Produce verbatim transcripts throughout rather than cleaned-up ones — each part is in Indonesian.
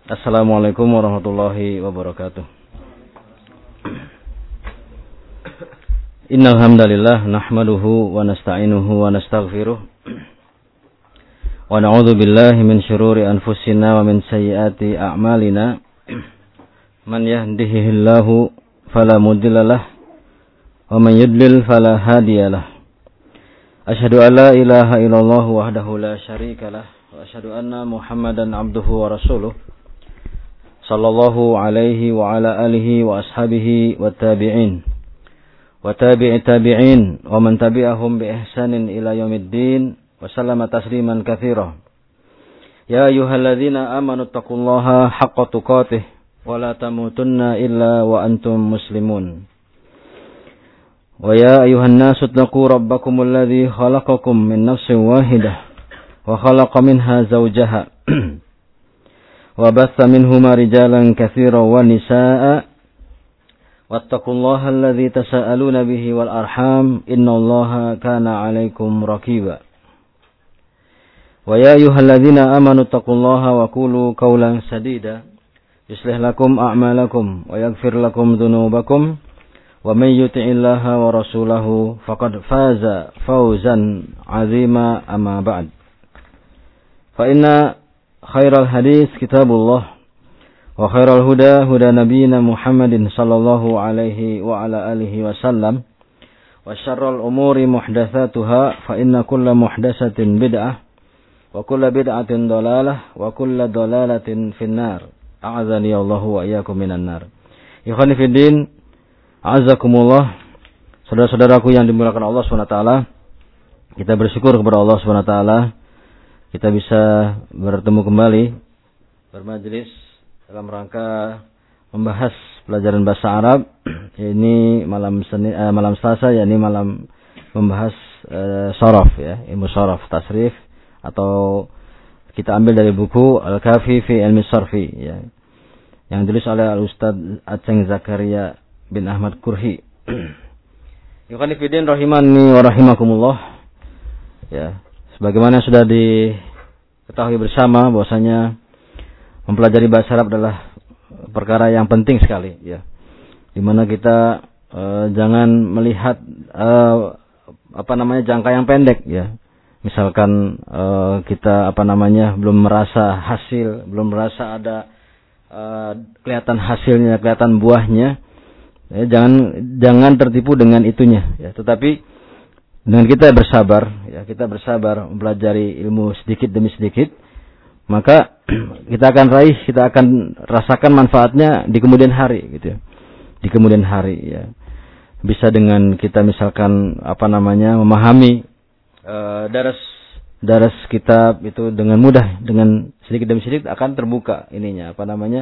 Assalamualaikum warahmatullahi wabarakatuh. Innal hamdalillah nahmaduhu wa nasta'inuhu wa nastaghfiruh wa na'udzu billahi min syururi anfusina wa min sayyiati a'malina. Man yahdihillahu fala mudhillalah wa man yudlil fala hadiyalah. Asyhadu an la ilaha illallah wahdahu la syarikalah wa asyhadu anna Muhammadan abduhu wa rasuluh. Sallallahu alaihi wa ala alihi wa ashabihi wa tabi'in wa tabi'i tabi'in wa man tabi'ahum bi ihsanin ila yaumiddin wa sallama tasliman katsira. Ya ayyuhalladzina amanu taqullaha haqqa tuqatih wa la tamutunna illa wa antum muslimun. Wa ya ayyuhan nasu taqu rabbakumul ladzi khalaqakum min nafsin wahidah wa khalaqa minha zawjaha وبث منهما رجالا كثيرا ونساء واتقوا الله الذي تساءلون به والأرحام إن الله كان عليكم رقيبا ويا أيها الذين آمنوا اتقوا الله وقولوا قولا سديدا يصلح لكم أعمالكم ويغفر لكم ذنوبكم ومن يطع الله ورسوله فقد فاز فوزا عظيما أما بعد فإن khairal hadis kitabullah wa khairal huda huda nabiyina Muhammadin sallallahu alaihi wa ala alihi wasallam wa syarrul umuri muhdatsatuha fa inna kulla muhdatsatin bid'ah wa kulla bid'atin dhalalah wa kulla dhalalatin finnar. A'adzani Allahu wa iyyakum minan nar. Ikhwani fid din, a'azzakumullah. Saudara-saudaraku yang dimuliakan Allah Subhanahu wa taala, kita bersyukur kepada Allah Subhanahu wa taala kita bisa bertemu kembali bermajelis dalam rangka membahas pelajaran bahasa Arab. Ini malam Senin, eh, malam Selasa, yakni malam membahas eh, sharaf ya, ilmu sharaf tasrif, atau kita ambil dari buku Al-Kafi fi Ilmi Sarfi ya, yang ditulis oleh Al-Ustaz Aceng Zakaria bin Ahmad Kurhi. Yukhani fidin rahimani wa rahimakumullah ya. Sebagaimana sudah diketahui bersama bahwasanya mempelajari bahasa Arab adalah perkara yang penting sekali ya. Di mana kita e, jangan melihat e, apa namanya jangka yang pendek ya. Misalkan e, kita apa namanya belum merasa hasil, belum merasa ada e, kelihatan hasilnya, kelihatan buahnya. Ya, jangan jangan tertipu dengan itunya ya. Tetapi dengan kita bersabar, ya kita bersabar mempelajari ilmu sedikit demi sedikit, maka kita akan raih, kita akan rasakan manfaatnya di kemudian hari, gitu ya. Di kemudian hari, ya. Bisa dengan kita misalkan apa namanya memahami uh, daras daras kitab itu dengan mudah, dengan sedikit demi sedikit akan terbuka ininya, apa namanya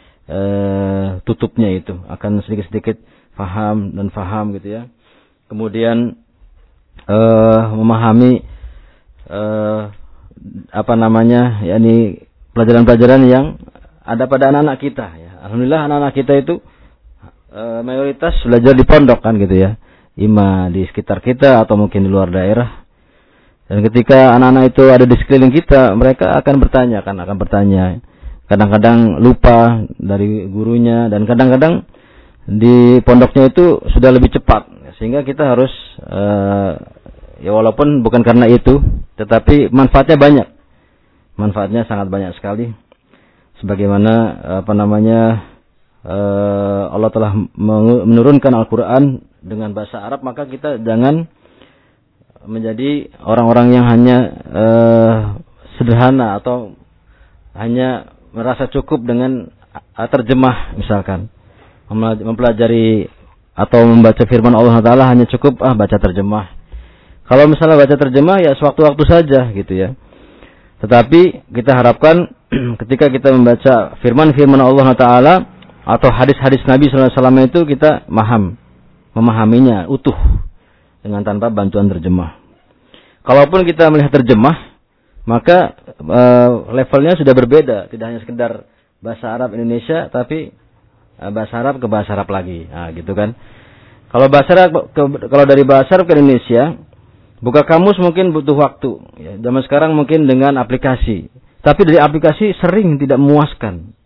uh, tutupnya itu akan sedikit sedikit faham dan faham, gitu ya. Kemudian Uh, memahami uh, apa namanya, yakni pelajaran-pelajaran yang ada pada anak-anak kita. Ya. Alhamdulillah anak-anak kita itu uh, mayoritas belajar di pondok kan gitu ya, ima di sekitar kita atau mungkin di luar daerah. Dan ketika anak-anak itu ada di sekeliling kita, mereka akan bertanya kan, akan bertanya. Kadang-kadang lupa dari gurunya dan kadang-kadang di pondoknya itu sudah lebih cepat. Sehingga kita harus uh, ya walaupun bukan karena itu, tetapi manfaatnya banyak. Manfaatnya sangat banyak sekali. Sebagaimana apa namanya uh, Allah telah menurunkan Al-Qur'an dengan bahasa Arab, maka kita jangan menjadi orang-orang yang hanya uh, sederhana atau hanya merasa cukup dengan uh, terjemah misalkan. Mempelajari atau membaca firman Allah Taala hanya cukup ah baca terjemah. Kalau misalnya baca terjemah ya sewaktu-waktu saja gitu ya. Tetapi kita harapkan ketika kita membaca firman-firman Allah Taala atau hadis-hadis Nabi sallallahu alaihi wasallam itu kita paham, memahaminya utuh dengan tanpa bantuan terjemah. Kalaupun kita melihat terjemah, maka e, levelnya sudah berbeda, tidak hanya sekedar bahasa Arab Indonesia, tapi bahasa Arab ke bahasa Arab lagi, nah, gitu kan. Kalau bahasa Arab ke, kalau dari bahasa Arab ke Indonesia, buka kamus mungkin butuh waktu. Ya, zaman sekarang mungkin dengan aplikasi, tapi dari aplikasi sering tidak memuaskan.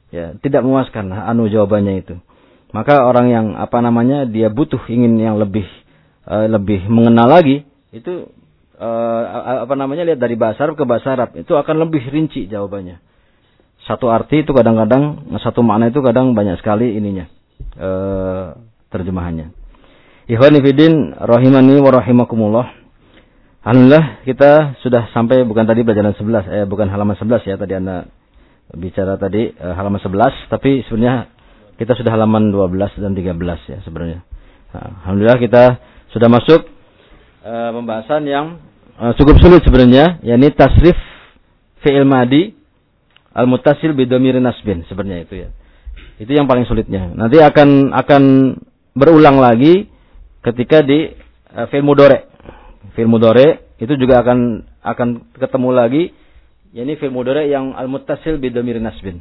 Ya, tidak memuaskan anu jawabannya itu. Maka orang yang apa namanya dia butuh ingin yang lebih uh, lebih mengenal lagi, itu uh, apa namanya lihat dari bahasa Arab ke bahasa Arab, itu akan lebih rinci jawabannya. Satu arti itu kadang-kadang, satu makna itu kadang banyak sekali ininya uh, terjemahannya. Ikhwani fillah rahimani wa rahimakumullah. Alhamdulillah kita sudah sampai, bukan tadi pelajaran sebelas, eh bukan halaman sebelas ya, tadi Anda bicara tadi eh, halaman sebelas, tapi sebenarnya kita sudah halaman dua belas dan tiga belas ya sebenarnya. Nah, Alhamdulillah kita sudah masuk eh, pembahasan yang eh, cukup sulit sebenarnya, yakni tasrif fi'il madi al-muttasil bi dhamirin nasbin sebenarnya itu ya. Itu yang paling sulitnya. Nanti akan akan berulang lagi ketika di eh, fi'il mudhari'. Fi'il mudhari' itu juga akan akan ketemu lagi, yakni fi'il mudhari' yang al-muttasil bi dhamirin nasbin.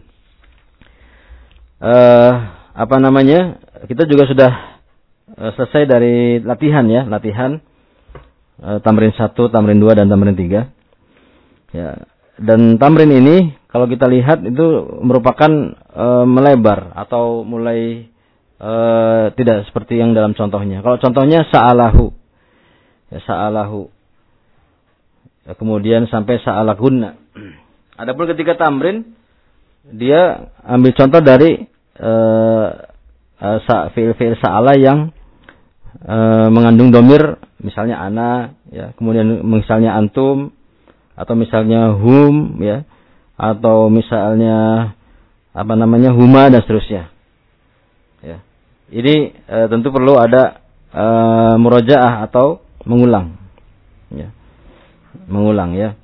Uh, apa namanya? Kita juga sudah uh, selesai dari latihan ya, latihan uh, tamrin satu, tamrin dua dan tamrin tiga. Ya. Dan tamrin ini kalau kita lihat itu merupakan uh, melebar atau mulai uh, tidak seperti yang dalam contohnya. Kalau contohnya sa'alahu, ya sa'alahu, ya, kemudian sampai sa'alakunna. Adapun ketika tamrin, dia ambil contoh dari uh, uh, fi'il-fi'il sa'ala yang uh, mengandung domir, misalnya ana, ya, kemudian misalnya antum, atau misalnya hum, ya, atau misalnya apa namanya huma dan seterusnya. Ya. Ini uh, tentu perlu ada uh, murojaah atau mengulang, ya, mengulang ya.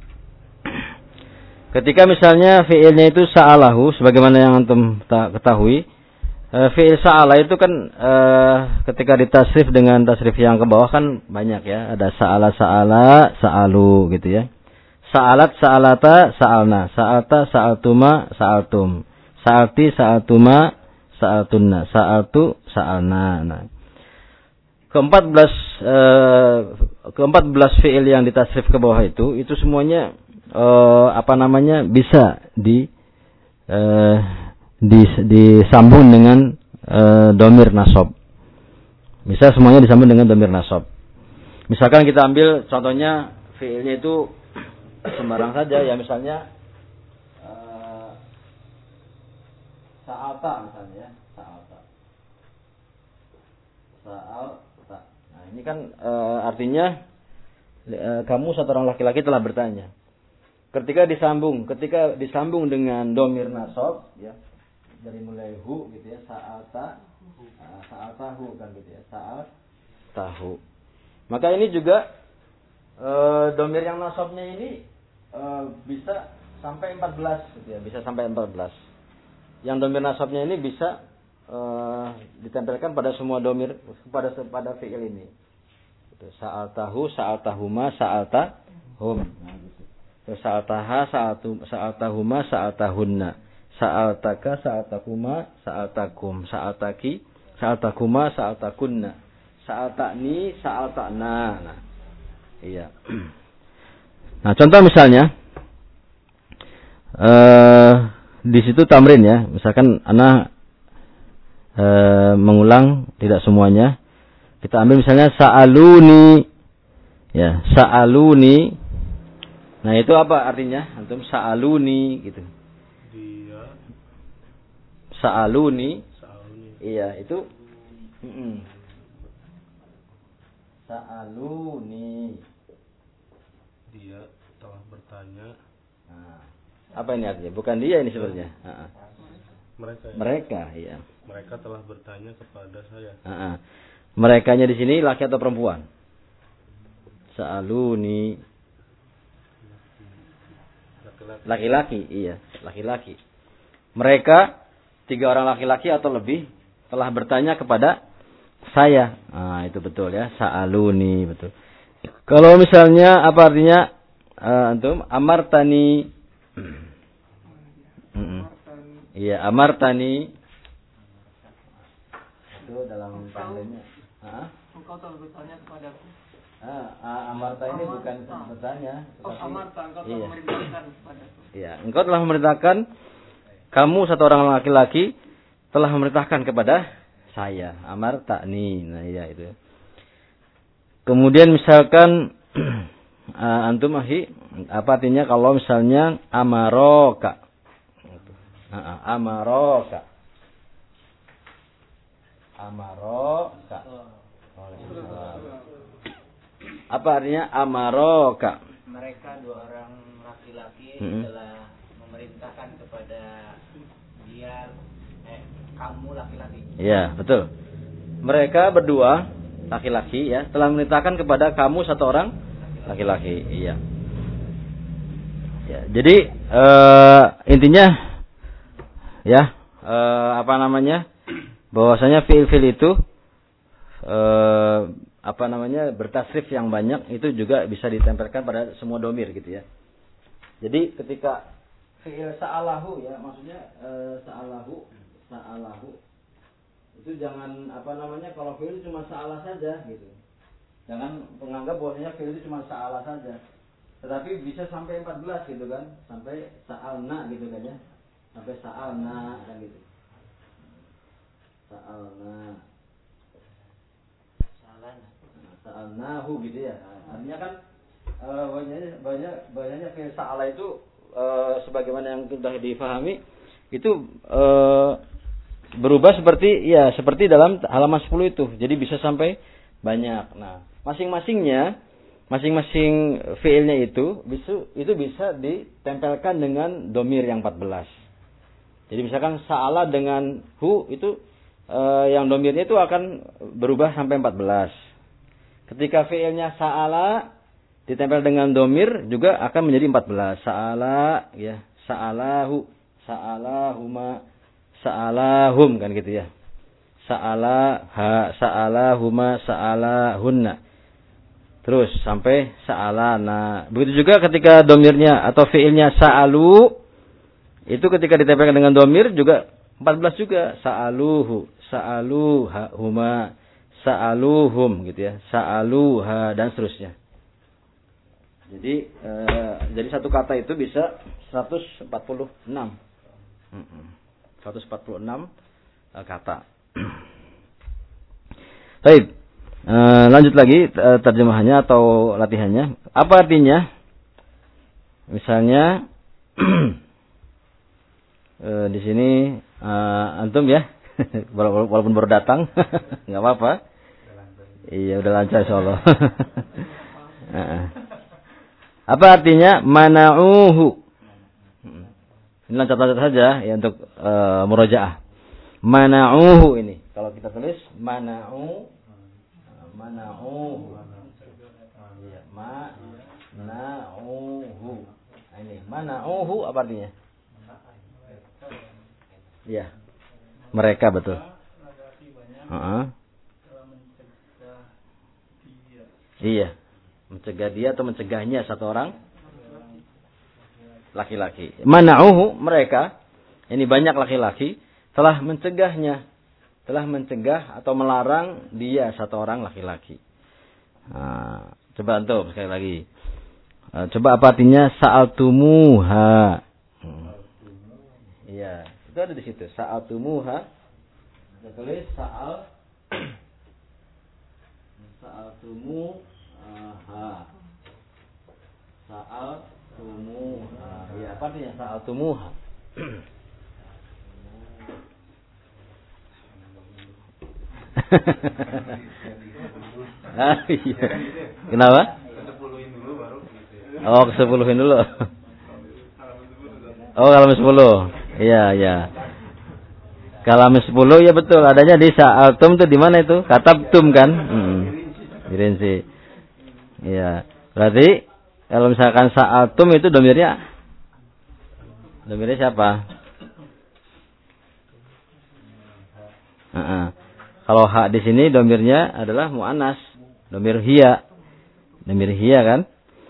Ketika misalnya fiilnya itu sa'alahu, sebagaimana yang antum ketahui, e, fiil sa'ala itu kan e, ketika ditasrif dengan tasrif yang ke bawah kan banyak ya, ada sa'ala sa'ala, sa'alu gitu ya. Sa'alat sa'alata, sa'alna, sa'alta sa'altuma, sa'altum, sa'alti sa'altuma, sa'altunna, sa'altu sa'alna. Nah. Keempat belas eh, keempat belas fiil yang ditasrif ke bawah itu itu semuanya eh, apa namanya bisa di eh, dis, disambung dengan eh, domir nasab. Bisa semuanya disambung dengan domir nasab. Misalkan kita ambil contohnya fiilnya itu sembarang saja ya, misalnya eh, sa'alta misalnya ya, sa'alta. Sa'al Ini kan e, artinya e, kamu satu orang laki-laki telah bertanya. Ketika disambung, ketika disambung dengan domir nasab, ya, dari mulai hu gitu ya, sa'alta, sa'altahu kan gitu ya, sa'altahu. Maka ini juga e, domir yang nasabnya ini e, bisa sampai empat belas gitu ya, bisa sampai empat belas. Yang domir nasabnya ini bisa Uh, ditempelkan pada semua domir, pada pada fiil ini. Sa'altahu, sa'altahuma, sa'altahum. Nah, gitu. Sa'altaha, sa'altu, sa'altahuma, sa'altahunna. Sa'altaka, sa'altakuma, sa'altakum. Sa'altaki, sa'altakuma, sa'altakunna. Sa'altakni, sa'altakna. Nah, iya. Nah, contoh misalnya uh, di situ tamrin ya. Misalkan ana E, mengulang tidak semuanya. Kita ambil misalnya sa'aluni, ya, sa'aluni. Nah, itu apa artinya? Antum sa'aluni gitu. Dia sa'aluni. Sa'aluni. Iya, itu mm-mm. Sa'aluni. Dia telah bertanya. Nah, apa ini artinya? Bukan dia ini sebenarnya. Heeh. Mereka. Ya? Mereka, iya. Mereka telah bertanya kepada saya. Uh-uh. Merekanya di sini laki atau perempuan? Sa'aluni. Laki-laki. Laki-laki, iya, laki-laki. Mereka tiga orang laki-laki atau lebih telah bertanya kepada saya. Ah, itu betul ya, sa'aluni, betul. Kalau misalnya apa artinya? Uh, antum amartani. Iya, amartani. Itu dalam tandanya. Hah? Engkau telah bertanya kepadaku. Ah, amarta ini bukan bertanya. Oh, amarta, engkau telah iya. memerintahkan kepadaku. Iya, engkau telah memerintahkan kamu satu orang laki-laki telah memerintahkan kepada saya. Amar ta'ni. Nah, iya itu. Kemudian misalkan uh, antum ahi, apa artinya kalau misalnya amaroka? Uh, amaroka. Amaroka. Apa artinya amaroka? Mereka dua orang laki-laki hmm. telah memerintahkan kepada dia, eh, kamu laki-laki. Iya, betul. Mereka berdua laki-laki ya telah memerintahkan kepada kamu satu orang laki-laki. Iya. Ya, jadi uh, intinya ya uh, apa namanya? Bahwasanya fiil-fiil itu uh, apa namanya? bertasrif yang banyak itu juga bisa ditempelkan pada semua domir gitu ya. Jadi ketika fiil sa'alahu ya, maksudnya uh, sa'alahu, sa'alahu itu jangan apa namanya, kalau fiil itu cuma sa'alah saja gitu. Jangan menganggap bahwasanya fiil itu cuma sa'alah saja. Tetapi bisa sampai empat belas gitu kan, sampai sa'alna gitu kan ya. Sampai sa'alna kan gitu. Sa'alna. Sa'alana. Sa'alnahu gitu ya. Artinya kan e, banyak banyak banyaknya fiil sa'alah itu e, sebagaimana yang sudah difahami itu e, berubah seperti ya seperti dalam halaman sepuluh itu. Jadi bisa sampai banyak. Nah, masing-masingnya masing-masing fiilnya itu bisa itu bisa ditempelkan dengan domir yang empat belas. Jadi misalkan sa'ala dengan hu itu e, yang domirnya itu akan berubah sampai empat belas. Ketika fiilnya sa'ala ditempel dengan domir juga akan menjadi empat belas. Sa'ala ya, sa'alahu, sa'alahuma, sa'alahum kan gitu ya. Sa'ala ha, sa'alahuma, sa'alahunna. Terus sampai sa'alana. Begitu juga ketika domirnya atau fiilnya sa'alu, itu ketika ditempelkan dengan domir juga empat belas juga. Sa'aluhu, sa'aluhuma, sa'aluhum gitu ya. Sa'aluha dan seterusnya. Jadi eh, jadi satu kata itu bisa seratus empat puluh enam. seratus empat puluh enam eh, kata. Baik. Uh, lanjut lagi uh, terjemahannya atau latihannya. Apa artinya? Misalnya uh, di sini uh, antum ya, walaupun baru datang, nggak apa-apa. Iya udah lancar insyaallah. uh, apa artinya mana'uhu? Ini lancar-lancar saja ya untuk uh, murojaah. Mana'uhu ini. Kalau kita tulis mana'u mana'uhu. Iya, mana'uhu. Nah, ini mana'uhu apa artinya? Iya. Mereka betul. Heeh. Iya. Mencegah dia atau mencegahnya satu orang laki-laki. Mana'uhu mereka, ini banyak laki-laki telah mencegahnya. Telah mencegah atau melarang dia satu orang laki-laki. Nah, coba antum sekali lagi. Nah, coba apa artinya sa'altumuha? Hmm. Iya, itu ada di situ. Sa'altumuha. Kita tulis sa'al sa'altumuha. Sa'altumuha. Iya, apa artinya sa'altumuha? Ah, iya. Kenapa? Kesepuluhin dulu baru. Oh, kesepuluhin dulu. Oh, kalau sepuluh. Iya, iya. Kalau sepuluh ya betul. Adanya di sa'altum tuh di mana itu? Katabtum kan? Hmm. Dirinci. Iya. Berarti kalau misalkan sa'altum itu domirnya domirnya siapa? Heeh. Kalau hak di sini domirnya adalah mu'annas, domir hiya, domir hiya kan?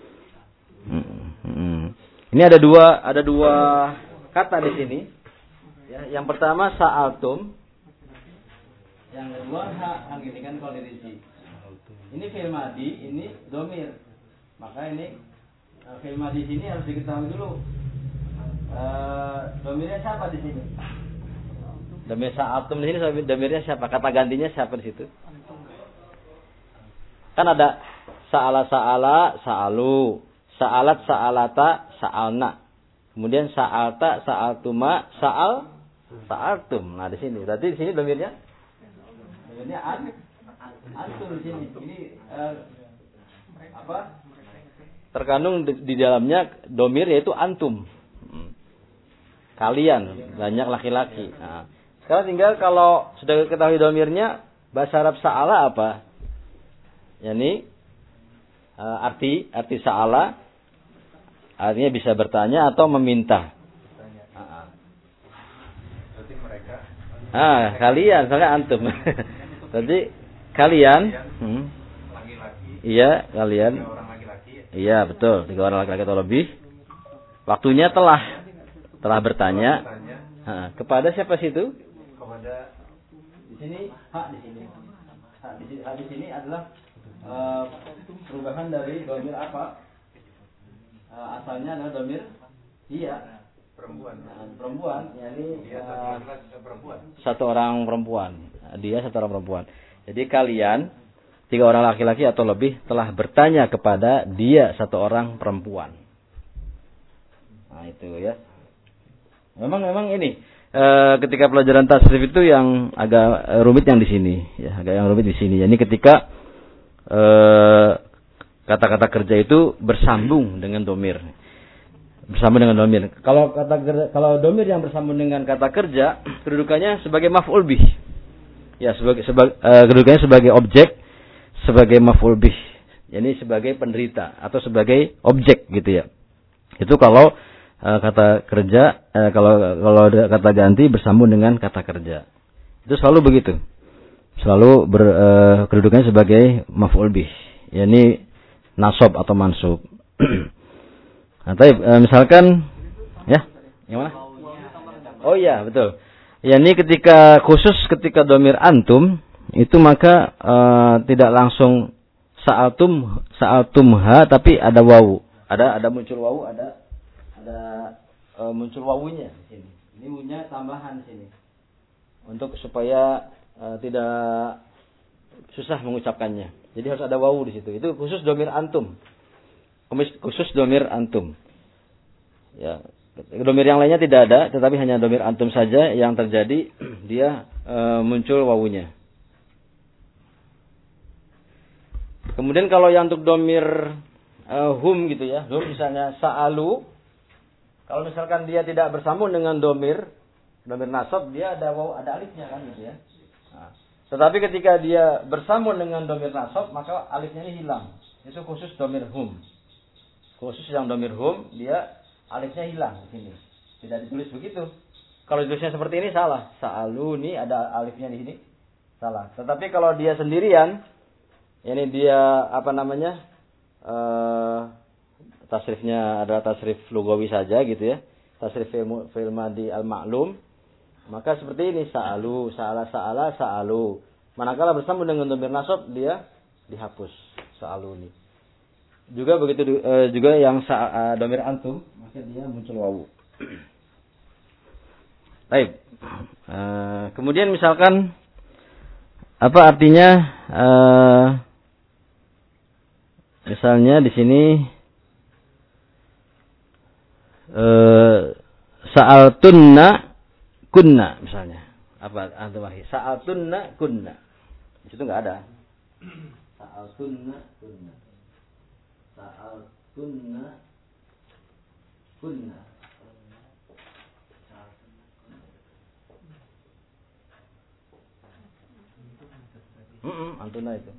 Hmm. Ini ada dua, ada dua kata di sini. Ya, yang pertama sa'altum, yang kedua hak, hak ini kan kalau dirinci. Ini fi'il madhi, ini domir. Maka ini fi'il madhi sini harus diketahui dulu. Uh, domirnya siapa di sini? Domir sa'altum di sini domirnya siapa? Kata gantinya siapa di situ? Kan ada sa'ala sa'ala sa'alu, sa'alat sa'alata sa'alna. Kemudian sa'alta sa'altuma sa'al sa'altum. Nah di sini. Berarti di sini domirnya domirnya an antum di sini. Ini uh, apa? Terkandung di, di dalamnya domir yaitu antum. Kalian, banyak laki-laki. Nah, sekarang tinggal kalau sudah ketahui domirnya, bahasa Arab sa'ala apa? Yani uh, arti arti sa'ala artinya bisa bertanya atau meminta. Uh-huh. Berarti mereka. Ah, kalian, soalnya antum. Berarti kalian, hmm, Laki-laki. Iya, kalian. Tiga orang laki-laki. Iya, betul. Tiga orang laki-laki atau lebih. Waktunya telah telah bertanya. Bertanya Uh, kepada siapa situ? kepada Di sini hak di sini. Hak di sini, hak di sini adalah uh, perubahan dari domir apa? Uh, asalnya adalah domir iya perempuan. nah, perempuan, yakni Dia satu uh, laki-laki dan perempuan. satu orang perempuan. Dia satu orang perempuan. Jadi kalian tiga orang laki-laki atau lebih telah bertanya kepada dia satu orang perempuan. Nah itu ya. Memang memang ini e, ketika pelajaran tasrif itu yang agak rumit yang di sini, ya agak yang rumit di sini. Jadi ketika e, kata-kata kerja itu bersambung dengan domir, bersambung dengan domir. Kalau kata kalau domir yang bersambung dengan kata kerja, kedudukannya sebagai maf'ul bih, ya sebagai sebagai e, kedudukannya sebagai objek, sebagai maf'ul bih, jadi sebagai penderita atau sebagai objek gitu ya. Itu kalau Uh, kata kerja, uh, kalau kalau ada kata ganti bersambung dengan kata kerja, itu selalu begitu, selalu ber, uh, kedudukannya sebagai maf'ul bih, yakni nasab atau mansub. Nah, tapi uh, misalkan, ya, yang mana? Oh iya betul. Yakni ketika khusus ketika domir antum itu maka uh, tidak langsung sa'altum sa'altumha, tapi ada wawu, ada ada muncul wawu, ada ada e, muncul wawunya di sini. Ini wawunya tambahan di sini. Untuk supaya e, tidak susah mengucapkannya. Jadi harus ada wawu di situ. Itu khusus domir antum. Khusus domir antum. Ya, domir yang lainnya tidak ada, tetapi hanya domir antum saja yang terjadi dia e, muncul wawunya. Kemudian kalau yang untuk domir e, hum gitu ya, hum misalnya sa'alu. Kalau misalkan dia tidak bersambung dengan domir, domir nasab, dia ada waw, ada alifnya kan gitu ya. Nah, tetapi ketika dia bersambung dengan domir nasab, maka alifnya ini hilang. Itu khusus domir hum. Khusus yang domir hum, dia alifnya hilang di sini. Tidak ditulis begitu. Kalau ditulisnya seperti ini salah. Sa'alu ini ada alifnya di sini. Salah. Tetapi kalau dia sendirian, ini dia apa namanya? Eh tasrifnya adalah tasrif lugawi saja gitu ya. Tasrif fi'il madhi al-ma'lum. Maka seperti ini sa'alu, sa'ala sa'ala sa'alu. Manakala bersambung dengan domir nasab dia dihapus sa'alu ini. Juga begitu e, juga yang sa, e, domir antum, maka dia muncul wawu. Baik. E, kemudian misalkan apa artinya e, misalnya di sini Uh, sa'altunna kunna misalnya. Apa antum arti? Sa'altunna kunna. Di situ enggak ada. Sa'altunna kunna. Sa'altunna kunna. Hmm, antuna itu.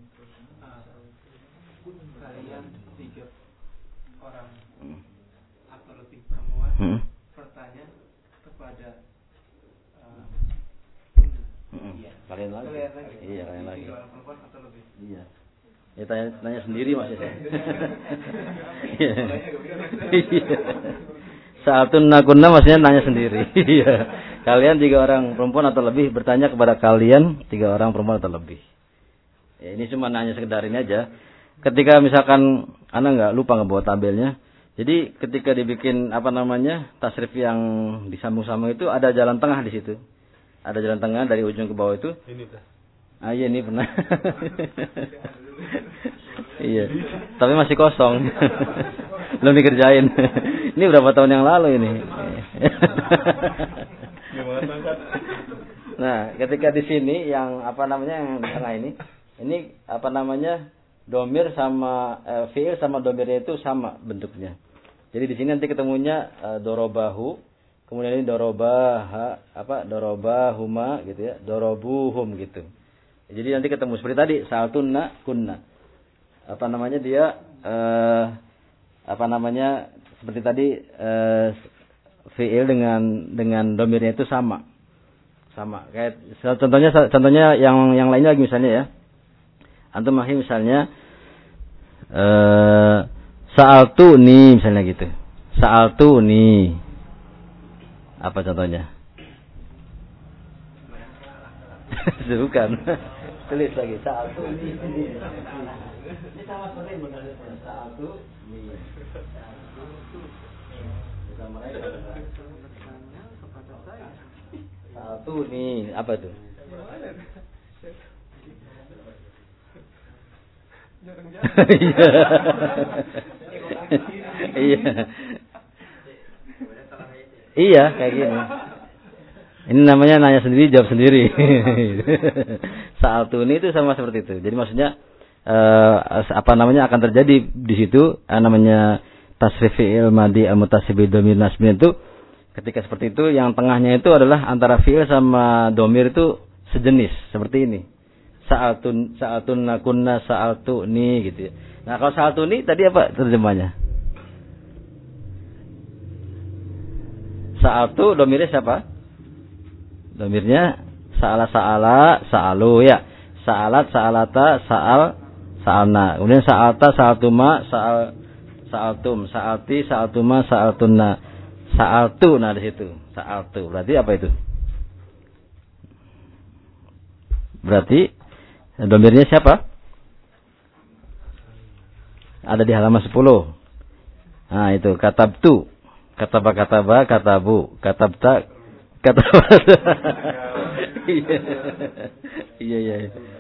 Kalian tiga orang atau lebih perempuan hmm. bertanya kepada uh, hmm. iya. Kalian lagi. Kalian lagi. Iya, kalian lagi. Tiga orang perempuan atau lebih. Iya. Ya tanya tanya sendiri maksudnya. Sa'atun nakunna maksudnya nanya sendiri. Iya. Kalian tiga orang perempuan atau lebih bertanya kepada kalian tiga orang perempuan atau lebih. Ya, ini cuma nanya sekedar ini aja. Ketika misalkan Anda nggak lupa nggak bawa tabelnya, Jadi ketika dibikin apa namanya tasrif yang disambung-sambung itu ada jalan tengah di situ. Ada jalan tengah dari ujung ke bawah itu. Ini dah. Ah iya ini pernah. Iya. Tapi masih kosong. Belum dikerjain. Ini berapa tahun yang lalu ini. Nah, ketika di sini yang apa namanya yang di tengah ini, ini apa namanya domir sama eh, fiil sama domirnya itu sama bentuknya. Jadi di sini nanti ketemunya eh, dorobahu, kemudian ini dorobaha, apa dorobahuma gitu ya, dorobuhum gitu. Jadi nanti ketemu seperti tadi saltunna kunna. Apa namanya dia eh, apa namanya seperti tadi eh, fiil dengan dengan domirnya itu sama. Sama. Kayak contohnya contohnya yang yang lainnya lagi misalnya ya. Antum mahir misalnya eh sa'altu ni misalnya gitu. Sa'altu ni. Apa contohnya? Bukan. Tulis lagi sa'altu ni. Ini sama seperti benar sa'altu ni. Bukan mereka. Sa'altu ni apa tuh? Iya. Iya, kayak gini. Ini namanya nanya sendiri, jawab sendiri. Sa'altuni itu sama seperti itu. Jadi maksudnya eh, apa namanya akan terjadi di situ eh, namanya tasrif fi'il madi al-mutasib bi dhamir nasbin itu ketika seperti itu yang tengahnya itu adalah antara fi'il sama dhamir itu sejenis seperti ini. Sa'altun sa'altun nakunna sa'altu ni gitu ya. Nah, kalau sa'altu ni tadi apa terjemahnya? Sa'altu domirnya siapa? Domirnya sa'ala sa'ala sa'alu ya. Sa'alat sa'alata sa'al sa'alna. Kemudian sa'alta sa'altuma sa'al sa'altum sa'alti sa'altuma sa'altunna. Sa'altu nah di situ. Sa'altu. Berarti apa itu? Berarti domirnya siapa? Ada di halaman sepuluh. Nah, itu katabtu. Kataba kataba katabu. Katabta kataba. Iya. Iya, iya.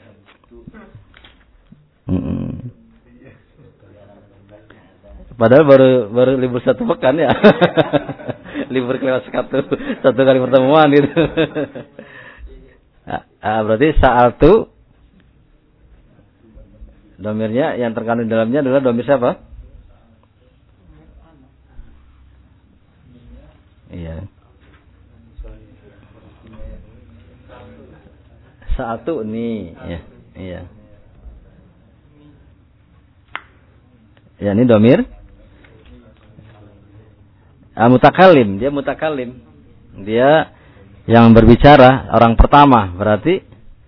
Mm-mm. Padahal baru baru libur satu pekan ya. Libur kelas satu satu kali pertemuan gitu. Ah, berarti sa'altu domirnya yang terkandung di dalamnya adalah domir siapa? Iya. Sa'altu ni, ya, iya. Ya, ini domir ah, mutakalim, dia mutakalim. Dia yang berbicara orang pertama, berarti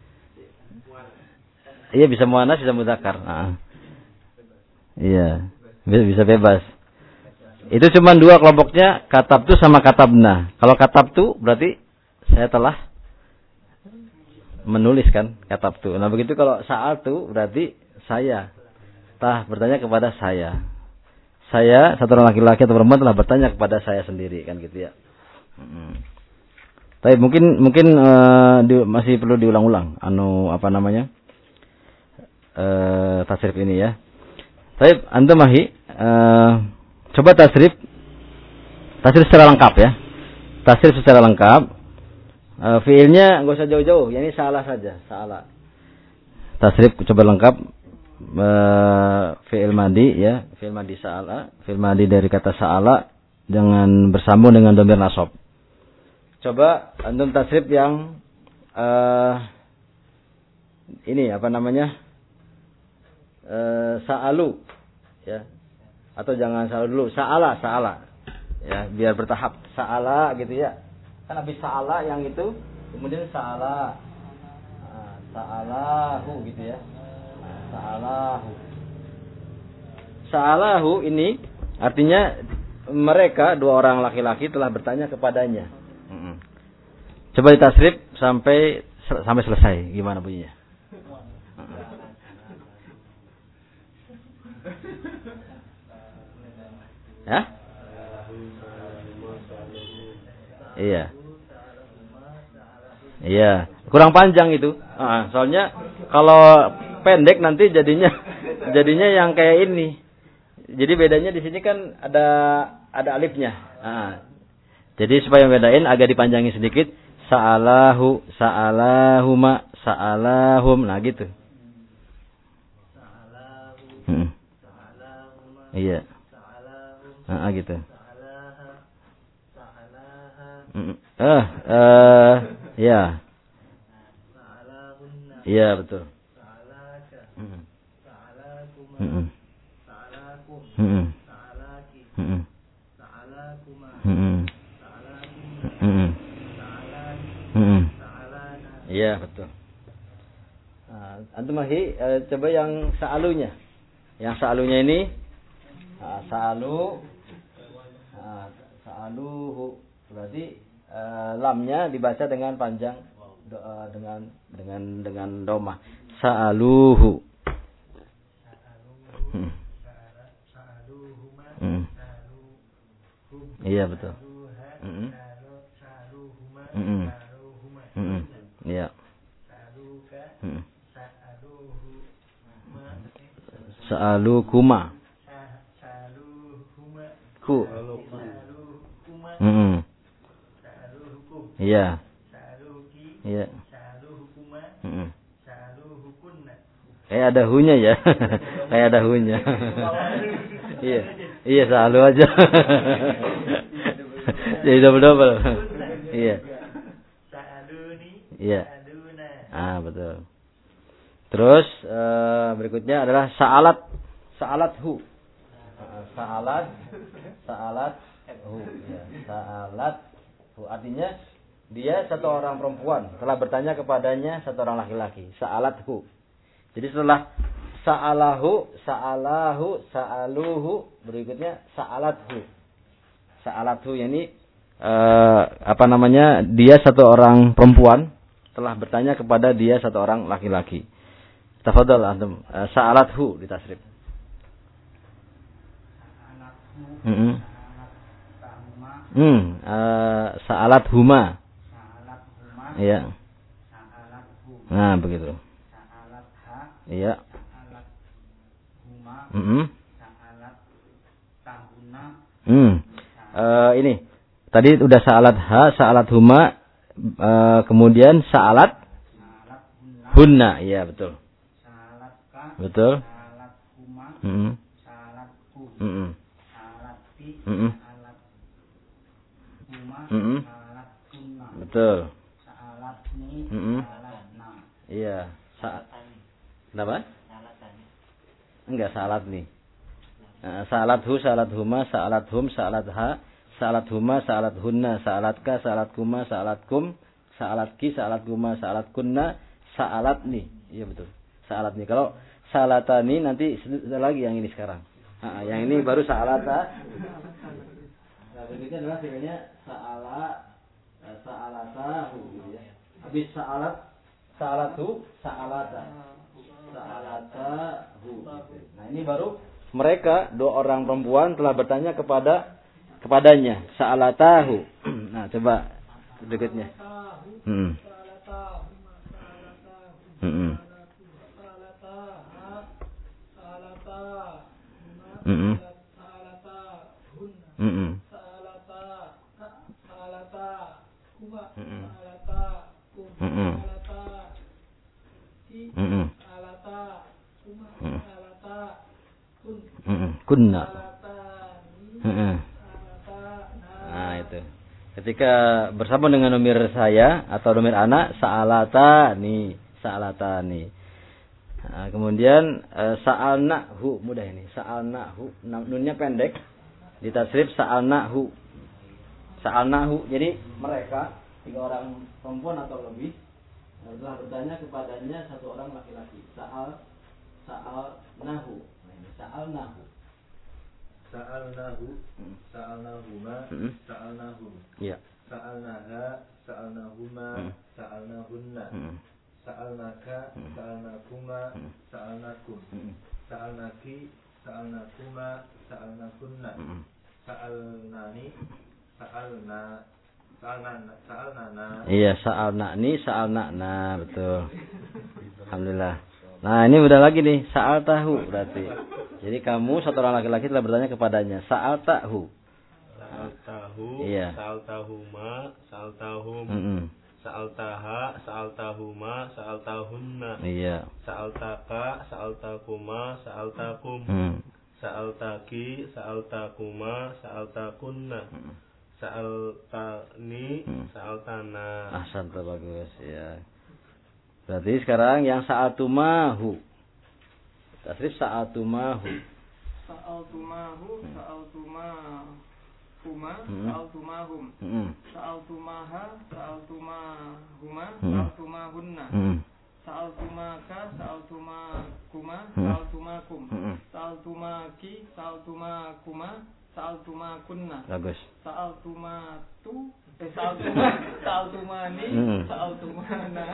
iya bisa muannas bisa mudzakkar. Nah. Iya, bisa, bisa bebas. Itu cuma dua kelompoknya, katabtu sama katabna. Kalau katabtu berarti saya telah menulis kan, katabtu. Nah, begitu kalau sa'altu berarti saya telah bertanya kepada saya. Saya satu orang laki-laki atau perempuan telah bertanya kepada saya sendiri kan gitu ya. Hmm. Tapi mungkin mungkin uh, di, masih perlu diulang-ulang anu apa namanya? Uh, tasrif ini ya. Tapi antum mahi uh, coba tasrif tasrif secara lengkap ya. Tasrif secara lengkap. Uh, fiilnya enggak usah jauh-jauh, ya ini salah saja, salah. Tasrif coba lengkap uh, fiil madi ya, fiil madi sa'ala, fiil madi dari kata sa'ala dengan bersambung dengan dhamir nasab. Coba antum tasrif yang uh, ini apa namanya? Uh, sa'alu ya. Atau jangan sa'alu dulu, sa'ala, sa'ala. Ya, biar bertahap. Sa'ala gitu ya. Kan habis sa'ala yang itu, kemudian sa'ala. Nah, sa'alahu gitu ya. Nah, sa'alahu. Sa'alahu ini artinya mereka dua orang laki-laki telah bertanya kepadanya. Coba ditasrif sampai sampai selesai. Gimana bunyinya? Ya? Iya. Iya, kurang panjang itu. Ah, soalnya kalau pendek nanti jadinya jadinya yang kayak ini. Jadi bedanya di sini kan ada ada alifnya. Ah. Jadi supaya bedain agak dipanjangin sedikit. Sa'alahu, sa'alahuma, sa'alahum. Nah gitu. Hmm. Iya. Ah, gitu. Hmm. Ah, eh, ya. Iya betul. Hmm. Hmm. Hmm. Hmm. Hmm. Hmm. Hmm. Iya betul. Nah, antum lagi eh, coba yang sa'alunya. Yang sa'alunya ini nah, sa'alu nah, sa'aluhu berarti eh, lamnya dibaca dengan panjang do, eh, dengan dengan dengan doma. Sa'aluhu. Hmm. Hmm. Iya betul. Hmm. Hmm. Hmm. Iya. Hmm. Sa'alukuma. Ku. Hmm. Iya. Iya. Hmm. Kayak ada hunya ya. Kayak ada hunya. Iya. Iya, selalu aja. Jadi double-double. Iya. Iya. Ah, betul. Terus uh, berikutnya adalah sa'alat. Sa'alat hu. Sa'alat. Sa'alat hu. Ya. Sa'alat hu. Artinya dia satu orang perempuan telah bertanya kepadanya satu orang laki-laki. Sa'alat hu. Jadi setelah sa'alahu, sa'alahu, sa'aluhu, berikutnya sa'alathu. Sa'alathu ini eh, apa namanya? Dia satu orang perempuan telah bertanya kepada dia satu orang laki-laki. Tafadhal antum. Eh, sa'alathu ditasrif. Heeh. Hmm, eh, sa'alathuma. Iya. Nah, begitu. Iya. Hmm. Hmm. Uh, ini tadi udah sa'alat ha, sa'alat huma, uh, kemudian sa'alat hunna. Iya betul. Betul. Hmm. Hmm. Hmm. Hmm. Betul. Hmm. Iya. Sa Kenapa? Enggak, salat nih. Nah, salathu, salathuma, salathum, salatha, salathuma, salathunna, salatka, salatkuma, salatkum, salatki, salatkuma, salatkunna, salatni. Iya betul. Salatni. Kalau salatani nanti lagi yang ini sekarang. Nah, yang ini baru salata. Nah, berikutnya adalah filenya sa'ala, sa'alatahu gitu ya. Habis sa'alat, sa'alatu, sa'alata. Sa'alatahu. Nah, ini baru mereka dua orang perempuan telah bertanya kepada kepadanya sa'alatahu. Nah, coba berikutnya. Hmm. Hmm. Hmm. Hmm. Hmm. Hmm. Hmm. Kunna. Hmm. Nah, itu. Ketika bersama dengan domir saya atau domir anak, sa'alatani, sa'alatani. Nah, kemudian uh, sa'alnahu, mudah ini. Sa'alnahu, nunnya pendek. Ditasrif sa'alnahu. Sa'alnahu. Jadi mereka tiga orang perempuan atau lebih telah bertanya kepadanya satu orang laki-laki. Sa'al sa'alnahu. Sa'alnahu. Sa'alnahu, sa'alnahuma, sa'alnahum. Iya. Sa'alnaha, sa'alnahuma, sa'alnahunna. Sa'alnaka, sa'alnakuma, sa'alnakum. Sa'alnaki, sa'alnakuma, sa'alnakunna. sa'alnani sa'alna sa'alna sa'alnana. Iya, sa'alnani sa'alnana, betul. Alhamdulillah. Nah, ini udah lagi nih, sa'al tahu berarti. Jadi kamu satu orang laki-laki telah bertanya kepadanya, sa'al tahu. Sa'al tahu, iya. Sa'al tahuma, Sa'al tahum. Mm-mm. Sa'al taha, Sa'al tahuma, Sa'al tahunna. Iya. Sa'al taka, Sa'al takuma, Sa'al takum. Mm. Sa'al taki, Sa'al takuma, Sa'al takunna. Mm. Sa'al tani, Mm. Sa'al tana. Ahsan, bagus ya. Berarti sekarang yang sa'atumahu. Tasrif sa'atumahu. Sa'altumahu, sa'altumahuma, Hmm. sa'altumahum, Mm. sa'altumaha, sa'altumahuma, Hmm. sa'altumahunna, Mm. sa'altumaka, sa'altumakuma, Hmm. sa'altumakum, Mm. sa'altumaki, sa'altumakuma, sa'altumakunna, Bagus. sa'altumatu, eh sa'altuma, sa'altumani, Hmm. sa'altumana.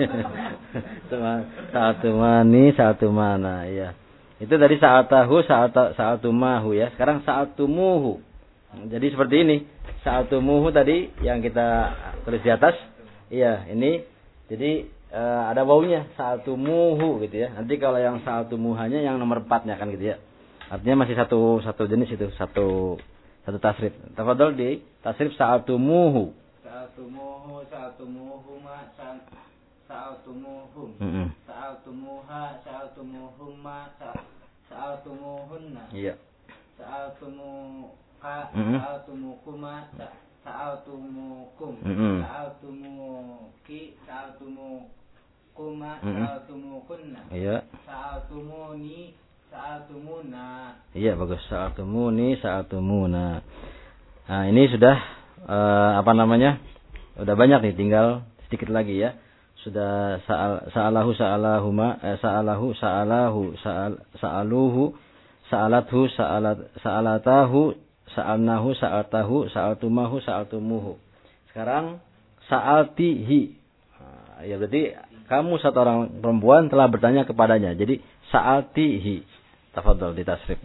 Sa'atumani, sa'atumana, iya. Itu dari sa'atahu, sa'ata, sa'atumahu ya. Sekarang sa'atumuhu. Jadi seperti ini. Sa'atumuhu tadi yang kita tulis di atas. Iya, ini. Jadi uh, ada wawunya. Sa'atumuhu gitu ya. Nanti kalau yang sa'atumuhanya yang nomor empatnya kan gitu ya. Artinya masih satu satu jenis itu. Satu satu tasrif. Tafadhol di tasrif sa'atumuhu. Sa'atumuhu, sa'atumuhuma, sa'atumuhum. Mm-mm. Sa'altumuha, sa'altumuhumma, sa'altumuhunna. Iya. Sa'altumuka, Mm-mm. sa'altumukuma, sa'altumukum. Mm-mm. Sa'altumuki, sa'altumukuma, Mm-mm. sa'altumukunna. Iya. Sa'altumuni, sa'altumuna. Iya, bagus. Sa'atumuni, sa'atumuna. Nah, ini sudah uh, apa namanya? Udah banyak nih, tinggal sedikit lagi ya. Sudah sa'al, sa'alahu, sa'alahuma, eh, sa'alahu, sa'alahu, sa'al, sa'aluhu, sa'alathu, sa'alat, sa'alatahu, sa'alnahu, sa'altahu, sa'altumahu, sa'altumuhu. Sekarang sa'altihi. Nah, ya berarti kamu satu orang perempuan telah bertanya kepadanya. Jadi sa'altihi. Tafadhol di tasrif.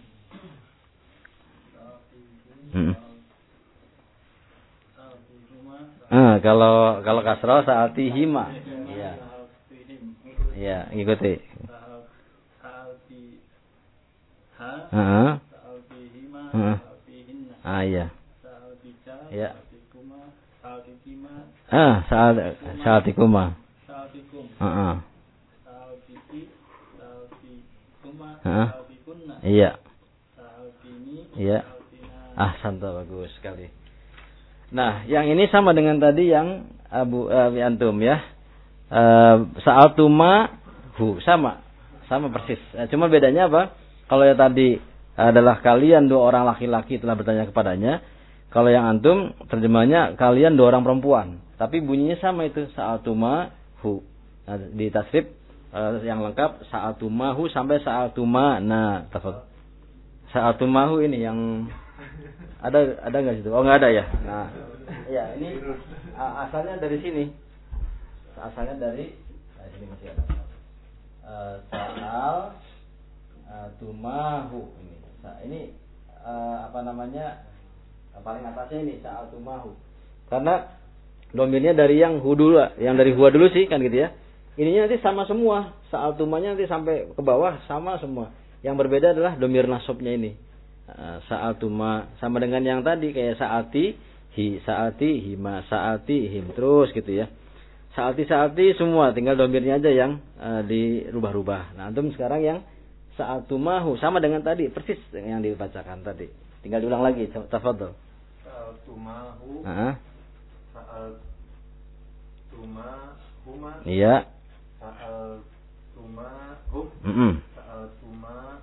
Hmm. Ah, kalau kalau kasrah sa'atihima. Iya. Iya, ikuti. Heeh. Heeh. Ah, iya. Iya. Ah, saat sa'atikuma. Heeh. Heeh. Iya. Iya. Ah, santai, bagus sekali. Nah, yang ini sama dengan tadi yang Abu uh, antum ya. Uh, Sa'altumahu sama. Sama persis. Uh, cuma bedanya apa? Kalau yang tadi adalah kalian dua orang laki-laki telah bertanya kepadanya. Kalau yang antum terjemahnya kalian dua orang perempuan. Tapi bunyinya sama itu, Sa'altumahu. Nah, di tasrif uh, yang lengkap Sa'altumahu sampai Sa'altumana. Tafadhol. Sa'altumahu ini yang ada ada nggak situ? Oh, nggak ada ya. Nah, ya ini asalnya dari sini. Asalnya dari nah, sini masih ada. Uh, Sa'al uh, tumahu ini. Nah, ini uh, apa namanya? Paling atasnya ini Sa'al tumahu. Karena domirnya dari yang hu dulu, yang dari huwa dulu sih kan gitu ya. Ininya nanti sama semua. Sa'al tumanya nanti sampai ke bawah sama semua. Yang berbeda adalah domir nasabnya ini. Sa'atuma sama dengan yang tadi kayak sa'ati hi sa'ati hima sa'ati him terus gitu ya. Sa'ati sa'ati semua tinggal domirnya aja yang uh, dirubah-rubah. Nah, antum sekarang yang sa'atumahu sama dengan tadi persis yang dibacakan tadi. Tinggal diulang lagi, tafadhol. Sa'altumahu. Heeh. Sa'altumahuma. Iya. Sa'altumahum. Heeh. Sa'altumah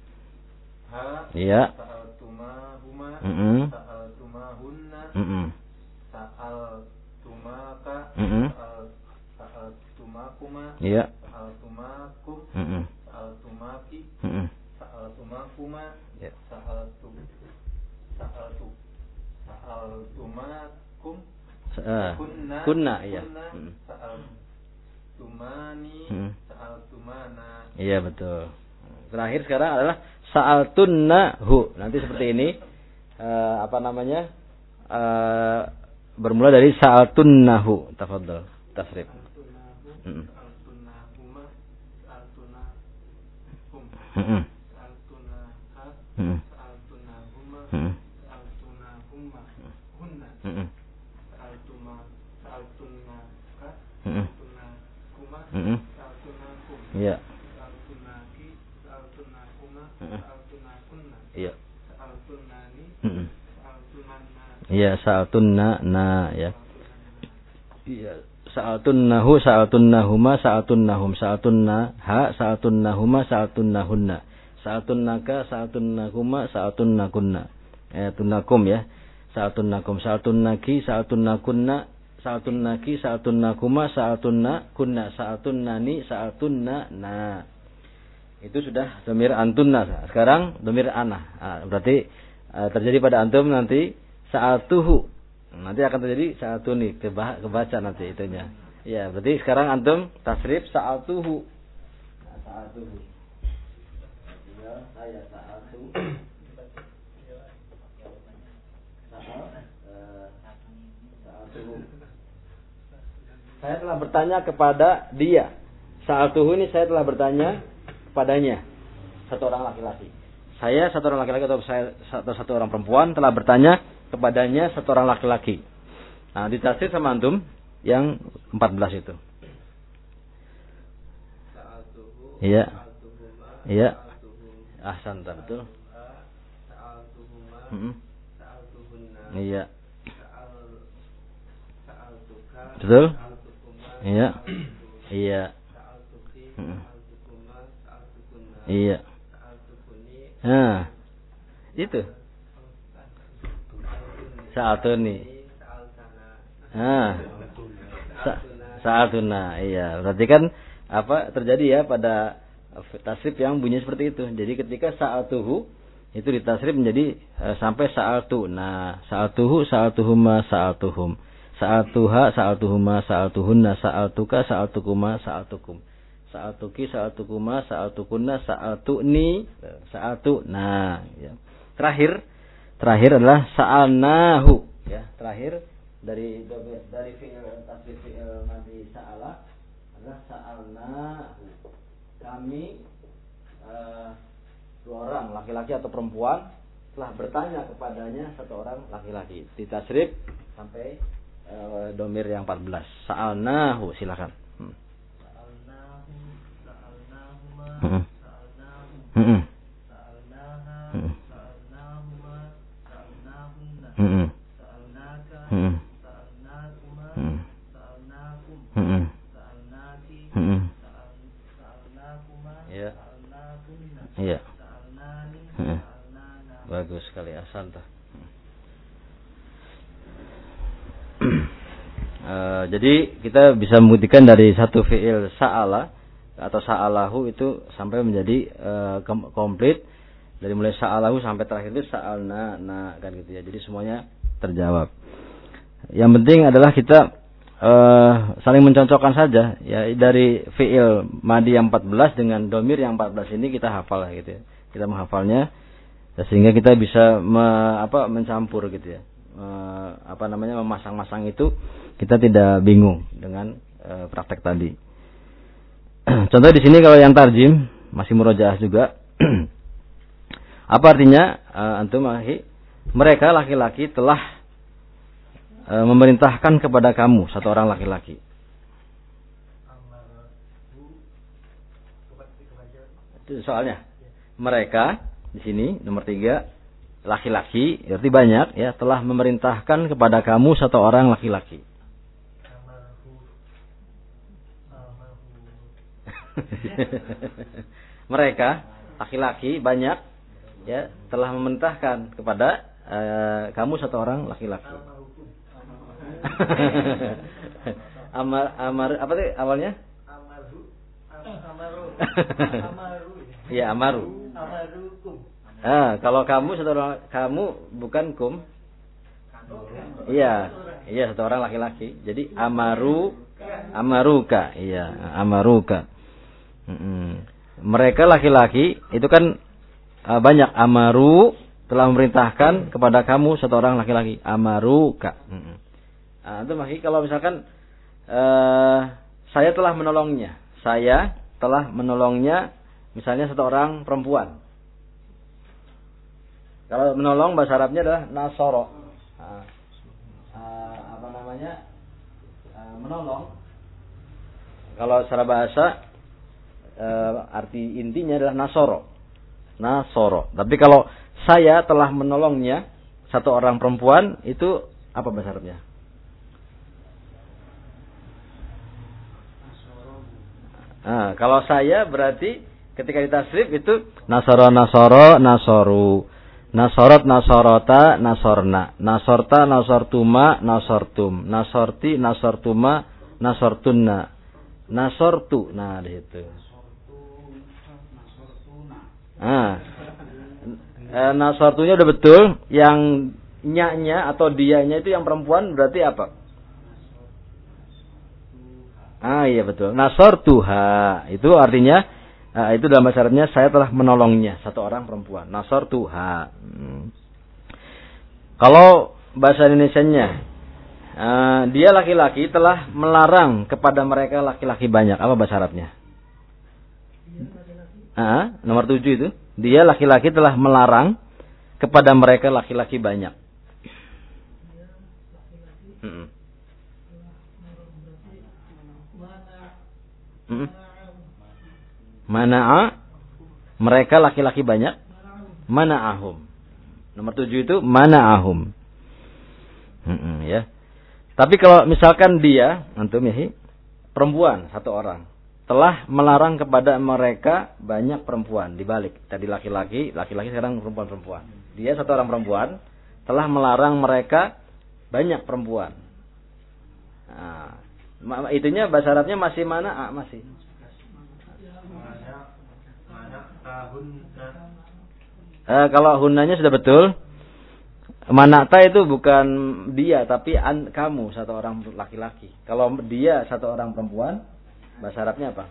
Iya. Sa'altumahuma. Heeh. Sa'altumahunna. Heeh. Sa'altumaka. Heeh. Sa'altumakuma. Iya. Sa'altumakum. Heeh. Sa'altumaki. Heeh. Sa'altumakuma. Ya. Sa'altum Sa'altu Sa'altumakum. Uh, Kunna. kunna iya. Kunna. Sa'altumani. Hmm. Sa'altumana. Iya betul. Terakhir sekarang adalah sa'altunnahu. Nanti seperti ini. uh, apa namanya? Uh, bermula dari sa'altunnahu. Tafadhal. Tasrif. Heeh. Sa'altunahuma, sa'altunahum. Heeh. Sa'altunaha, Heeh. sa'altunahuma, Heeh. sa'altunahumma, hunna. Heeh. Sa'altuma, sa'altunaka, Heeh. sa'altunakuma, Heeh. sa'altunakum. Iya. Sa'altunaki, sa'altunakuma, Heeh. sa'altunakunna. Iya. Sa'altunani, Heeh. sa'altunanna. Iya, sa'altunna na ya. Iya, sa'altunnahu, sa'altunnahuma, sa'altunnahum, sa'altunnaha, sa'altunnahuma, sa'altunnahunna, sa'altunnaka, sa'altunnakuma, sa'altunnakunna. Eh, tunnakum ya. Sa'altunnakum, sa'altunnaki, sa'altunnakunna, sa'altunnaki, sa'altunnakuma, sa'altunnakunna, sa'altunnani, sa'altunna na. Itu sudah dhamir antunna. Sekarang dhamir ana. Nah, berarti uh, terjadi pada antum nanti sa'atuhu. Nanti akan terjadi sa'atuni, keba kebaca nanti itunya. Ya, berarti sekarang antum tasrif sa'atuhu. Nah, sa'atuhu. Ya, saya sa'atu. Sa'atuhu. Saya telah bertanya kepada dia. Sa'atuhu ini saya telah bertanya kepadanya. Satu orang laki-laki. Saya satu orang laki-laki atau saya atau satu orang perempuan telah bertanya kepadanya satu orang laki-laki. Nah, ditasrif sama antum yang empat belas itu. Sa'altuhu, Iya. sa'altuhuma, Iya. sa'altuhum, Ahsan, betul. sa'altuhuma, Mm-mm. sa'altuhunna, Iya. sa'al- sa'altuka, Betul. sa'altukuma, Iya. sa'altuhu, Iya. sa'altuki, Mm-mm. sa'altukuma, sa'altukunna, Iya. sa'altukuni, Nah, itu. Sa'atuni. sa'altana, Nah. Sa- Sa'atuna. Iya, berarti kan apa terjadi ya pada tasrif yang bunyi seperti itu. Jadi ketika sa'atuhu itu ditasrif menjadi e, sampai sa'atu. Nah, sa'atuhu, sa'atuhuma, sa'atuhum. Sa'atuha, sa'atuhuma, sa'atuhunna, sa'atuka, sa'atukuma, sa'atukum. Sa'atuki, sa'atukuma, sa'atukunna, sa'atuni, sa'atu. Nah, ya. Terakhir, terakhir adalah sa'alnahu. Ya, terakhir dari dari fi'il tasrif fi'il madi sa'ala adalah sa'alnahu. Kami uh, dua orang laki-laki atau perempuan telah bertanya kepadanya satu orang laki-laki. Ditasrif sampai uh, domir yang empat belas. Sa'alnahu, silakan. Hmm. sa'alnahu, sa'alnahuma, Hmm. sa'alnahum, Hmm. sa'alnaha, Hmm. sa'alnahuma, sa'alnahunna, Hmm. sa'alnaka, Hmm. sa'alnakuma, Hmm. sa'alnakum, Hmm. sa'alnaki, Hmm. sa'al- sa'alnakuma, Iya. sa'alnakunna, Iya. sa'alnani, Hmm. sa'alnana. Bagus sekali, ahsanta. Uh, jadi kita bisa membuktikan dari satu fi'il sa'ala atau sa'alahu itu sampai menjadi uh, komplit, dari mulai sa'alahu sampai terakhir itu sa'alna, nah kan gitu ya. Jadi semuanya terjawab. Yang penting adalah kita uh, saling mencocokkan saja ya, dari fi'il madi yang empat belas dengan domir yang empat belas ini kita hafal gitu ya. Kita menghafalnya ya, sehingga kita bisa me, apa mencampur gitu ya. Uh, apa namanya memasang-masang itu kita tidak bingung dengan uh, praktek tadi. Contoh di sini kalau yang tarjim masih murojaah juga. Apa artinya uh, antum ahi? Mereka laki-laki telah uh, memerintahkan kepada kamu satu orang laki-laki. Itu soalnya. Mereka di sini nomor tiga laki-laki, berarti banyak ya, telah memerintahkan kepada kamu satu orang laki-laki. Mereka laki-laki banyak ya telah memerintahkan kepada uh, kamu satu orang laki-laki. Amar amar apa sih awalnya? Amaru, amaru, amaru. Ya, amaru. Amarukum. Ah, kalau kamu satu orang, kamu bukan kum. Iya, iya satu orang laki-laki. Jadi amaru, amaruka. Iya, amaruka. Mm-mm. Mereka laki-laki itu kan uh, banyak amaru, telah memerintahkan kepada kamu satu orang laki-laki. Amaruka. Nah, itu maksudnya kalau misalkan uh, saya telah menolongnya. Saya telah menolongnya misalnya satu orang perempuan. Kalau menolong bahasa Arabnya adalah nasoro. Nah, uh, apa namanya? Uh, menolong. Kalau secara bahasa uh, arti intinya adalah nasoro. Nasoro. Tapi kalau saya telah menolongnya satu orang perempuan, itu apa bahasa Arabnya? Nah, kalau saya berarti ketika ditasrif itu nasoro nasoro nasoru, nasorot nasorota nasorna, nasorta nasortuma nasortum, nasorti nasortuma nasortunna, nasortu. Nah, di situ. Ah. E, nasortunya udah betul, yang nya-nya atau dianya itu yang perempuan berarti apa? Ah iya betul. Nasortuha itu artinya uh, itu dalam bahasa Arabnya saya telah menolongnya satu orang perempuan. Nasortuha. Hmm. Kalau bahasa Indonesianya uh, dia laki-laki telah melarang kepada mereka laki-laki banyak. Apa bahasa Arabnya? Ah, nomor tujuh itu. Dia laki-laki telah melarang kepada mereka laki-laki banyak. Hmm. Hmm. Mana'a mereka laki-laki banyak. Mana'ahum. Nomor tujuh itu mana'ahum. Hmm, ya. Tapi kalau misalkan dia, antum ya, perempuan satu orang telah melarang kepada mereka banyak perempuan. Dibalik. Tadi laki-laki, laki-laki sekarang perempuan-perempuan. Dia satu orang perempuan telah melarang mereka banyak perempuan. Nah, itunya bahasa Arabnya masih mana? Ah, masih. Eh, kalau hunanya sudah betul. Manakta itu bukan dia, tapi an, kamu satu orang laki-laki. Kalau dia satu orang perempuan, bahasa Arabnya apa?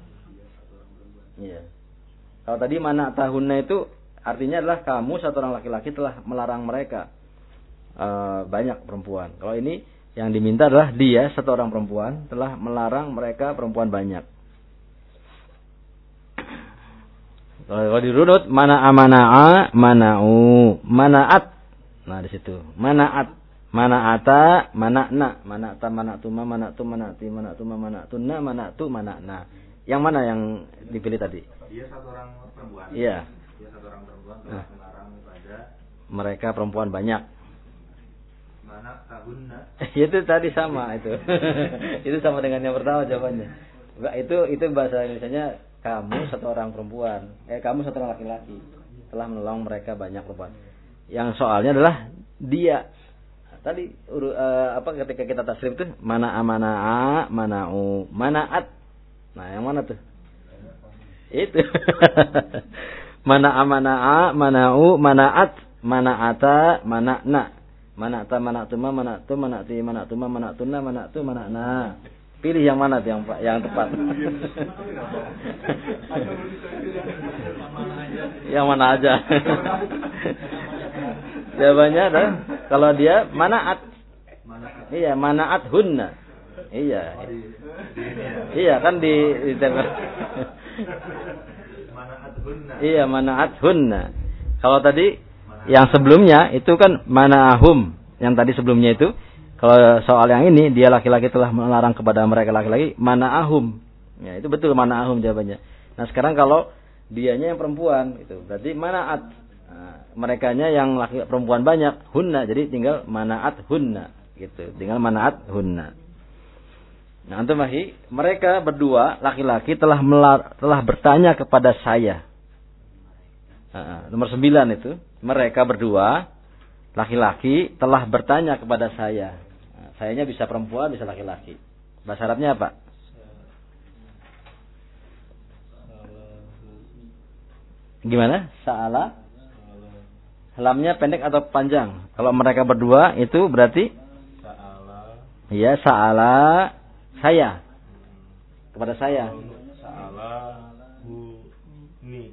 Iya. Kalau tadi mana tahunna itu artinya adalah kamu satu orang laki-laki telah melarang mereka uh, banyak perempuan. Kalau ini yang diminta adalah dia satu orang perempuan telah melarang mereka perempuan banyak. Kalau dirunut mana amana'a mana'u mana'at. Nah di situ mana'at. Mana'ata, mana'na, mana'ta, mana'tuma, mana'tu, mana'ti, mana'tuma, mana'tunna, mana'tu, mana'na. Yang mana yang dipilih tadi? Dia satu orang perempuan. Iya. Dia satu orang perempuan telah nah. melarang kepada mereka perempuan banyak. Mana tahunna? Itu tadi sama itu. Itu sama dengan yang pertama jawabannya. Itu itu bahasa Indonesianya kamu satu orang perempuan, eh kamu satu orang laki-laki telah menolong mereka banyak perempuan. Yang soalnya adalah dia. Tadi uh, apa ketika kita tasrif tuh mana amana'a, mana'u, mana'at. Nah, yang mana tuh? Itu. Mana amana'a, mana'u, mana'at, mana'ata, mana'na. Mana'ta, mana'tuma, mana'tu, mana'ti, mana'tuma, mana'tunna, mana'tu, mana'na. Pilih yang mana tuh yang yang tepat? Yang mana aja? Jawabannya adalah kalau dia manaat. Iya, manaat hunna. Iya. Iya kan di, di Iya, manaat hunna. Kalau tadi yang sebelumnya itu kan manahum. Yang tadi sebelumnya itu kalau soal yang ini dia laki-laki telah melarang kepada mereka laki-laki manahum. Ya, itu betul manahum jawabannya. Nah, sekarang kalau dianya yang perempuan itu berarti manaat. Nah, merekanya yang laki perempuan banyak hunna, jadi tinggal manaat hunna gitu, tinggal manaat hunna. Nah, antum mahi mereka berdua laki-laki telah melar, telah bertanya kepada saya. Nah, nomor sembilan itu mereka berdua laki-laki telah bertanya kepada saya. Nah, sayanya bisa perempuan bisa laki-laki. Bahasa Arabnya apa? Gimana? Sa'ala. Lamnya pendek atau panjang? Kalau mereka berdua itu berarti sa'ala. Iya, sa'ala saya. Kepada saya. Sa'ala hu ini.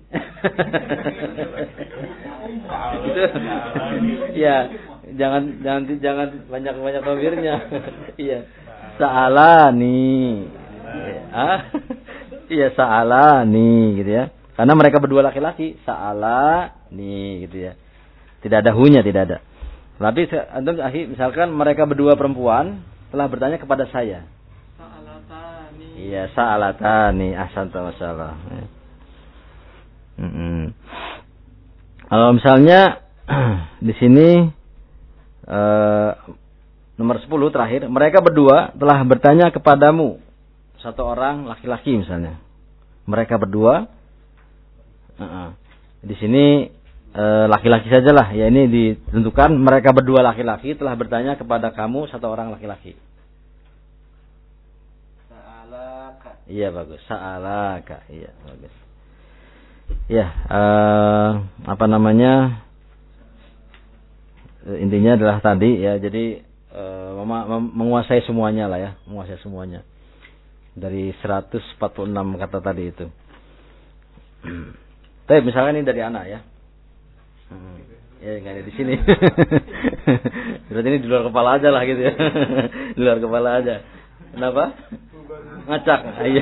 Itu, ya, jangan jangan jangan banyak banyak domirnya. Iya, sa'alani. Ah, iya sa'alani gitu ya. Karena mereka berdua laki-laki, sa'alani gitu ya. Tidak ada hunya, tidak ada. Tapi antum misalkan mereka berdua perempuan telah bertanya kepada saya. Sa'alatani. Iya, sa'alatani. Ahsanta masalah. Mm-mm. Kalau misalnya di sini uh, nomor sepuluh terakhir, mereka berdua telah bertanya kepadamu, satu orang laki-laki misalnya. Mereka berdua, uh-uh. di sini uh, laki-laki sajalah. Ya ini ditentukan mereka berdua laki-laki telah bertanya kepada kamu, satu orang laki-laki. Sa'alaka. Iya bagus. Sa'alaka. Iya bagus. Ya, uh, apa namanya? Intinya adalah tadi ya, jadi uh, mem- mem- menguasai semuanya lah ya, menguasai semuanya. Dari seratus empat puluh enam kata tadi itu. Tapi misalkan ini dari anak ya. Hmm. Ya enggak ada di sini. Berarti ini di luar kepala aja lah gitu ya. Di luar kepala aja. Kenapa? Ngacak. Iya.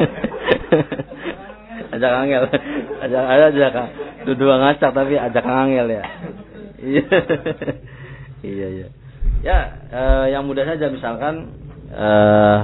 Ajak angel. Ajak aja ajak. Dua ngacak tapi ajak angel ya. Iya. Iya iya. Ya, eh, yang mudah saja misalkan eh,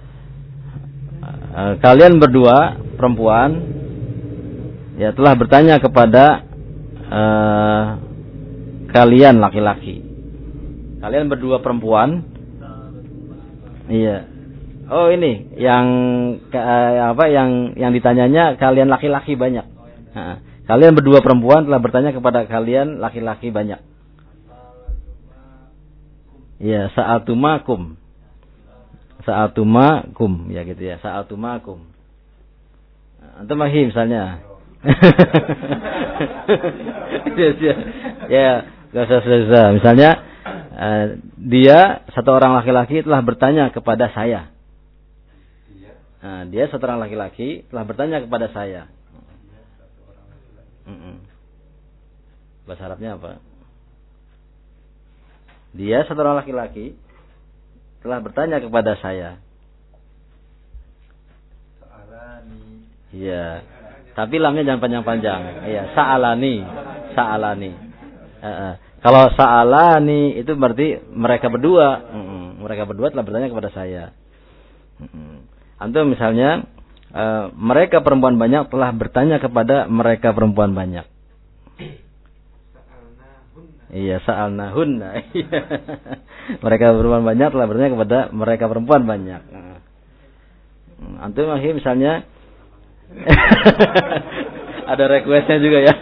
eh, kalian berdua perempuan ya telah bertanya kepada eh, kalian laki-laki. Kalian berdua perempuan. Iya. Oh ini yang eh, apa yang yang ditanyanya kalian laki-laki banyak. Nah, kalian berdua perempuan telah bertanya kepada kalian laki-laki banyak. Iya, sa'atumakum. Sa'atumakum ya gitu ya, sa'atumakum. Antum mahi misalnya. Ya, enggak usah susah. Misalnya uh, dia satu orang laki-laki telah bertanya kepada saya. Nah, dia satu orang laki-laki telah bertanya kepada saya. Mm-mm. Bahasa Arabnya apa? Dia satu orang laki-laki telah bertanya kepada saya. Sa'alani. Iya. Tapi lamnya jangan panjang-panjang. Iya, sa'alani. Sa'alani. Uh-uh. Kalau sa'alani itu berarti mereka berdua, mm-mm. mereka berdua telah bertanya kepada saya. Mm-mm. Antum misalnya uh, mereka perempuan banyak telah bertanya kepada mereka perempuan banyak. Iya, sa'alnahunna. Mereka perempuan banyak telah bertanya kepada mereka perempuan banyak. Antum masih misalnya ada requestnya juga ya.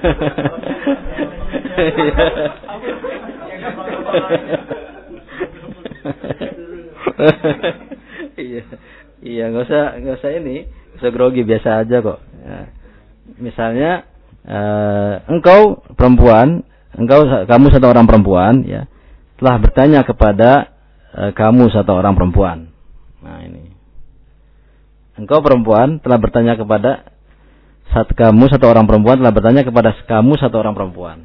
Iya. Iya, nggak usah nggak usah ini, nggak usah grogi, biasa aja kok. Ya. Misalnya uh, engkau perempuan, engkau kamu satu orang perempuan, ya, telah bertanya kepada uh, kamu satu orang perempuan. Nah ini, engkau perempuan telah bertanya kepada satu kamu satu orang perempuan telah bertanya kepada kamu satu orang perempuan.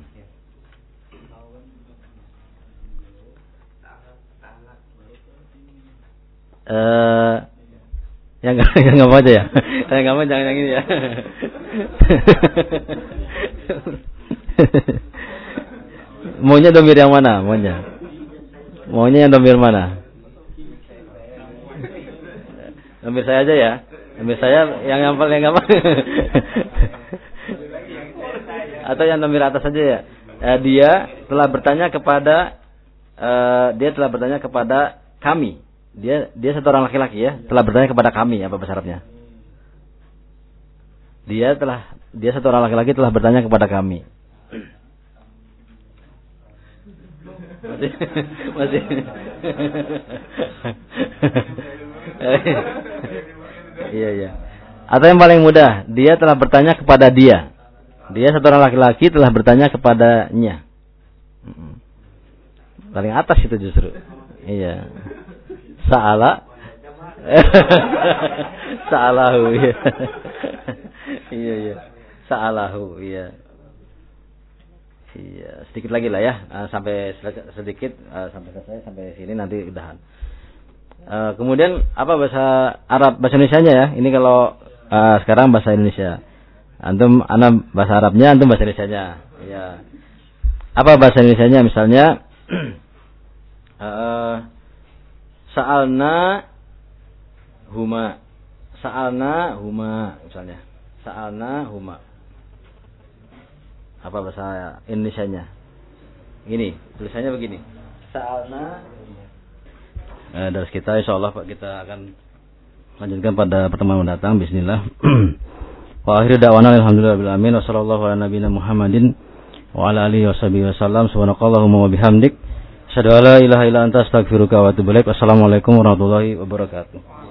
Uh, Yang enggak yang enggak apa aja ya. Yang enggak mau jangan yang ini ya. Maunya domir yang mana? Maunya. Maunya yang domir mana? Domir saya aja ya. Domir saya yang yang paling enggak apa. Atau yang domir atas saja ya. Eh, dia telah bertanya kepada eh, dia telah bertanya kepada kami. Dia dia satu orang laki-laki ya, telah bertanya kepada kami, apa bahasa Arabnya? Dia telah dia satu orang laki-laki telah bertanya kepada kami. Masih masih. Iya iya. Atau yang paling mudah, dia telah bertanya kepada dia. Dia satu orang laki-laki telah bertanya kepadanya. Paling atas itu justru. Iya. Sa'ala Sa'alahu. Iya iya. Sa'alahu, iya. Iya, sedikit lagi lah ya, uh, sampai sedikit uh, sampai selesai sampai sini nanti udahan. Uh, kemudian apa bahasa Arab, bahasa Indonesianya ya? Ini kalau uh, sekarang bahasa Indonesia. Antum ana bahasa Arabnya, antum bahasa Indonesianya. Iya. Apa bahasa Indonesianya misalnya uh, sa'alna huma. Sa'alna huma misalnya. Sa'alna huma. Apa bahasa Indonesianya? Gini, tulisannya begini. Sa'alna huma. Eh, dari kita insyaallah Pak kita akan lanjutkan pada pertemuan mendatang bismillah. Wa akhiru da'wana alhamdulillahi alamin wa sallallahu ala nabiyina Muhammadin wa ala alihi washabihi wasallam subhanakallahumma wa bihamdik asyhadu an la ilaha illa anta astaghfiruka wa atubu ilaik. Wassalamualaikum warahmatullahi wabarakatuh.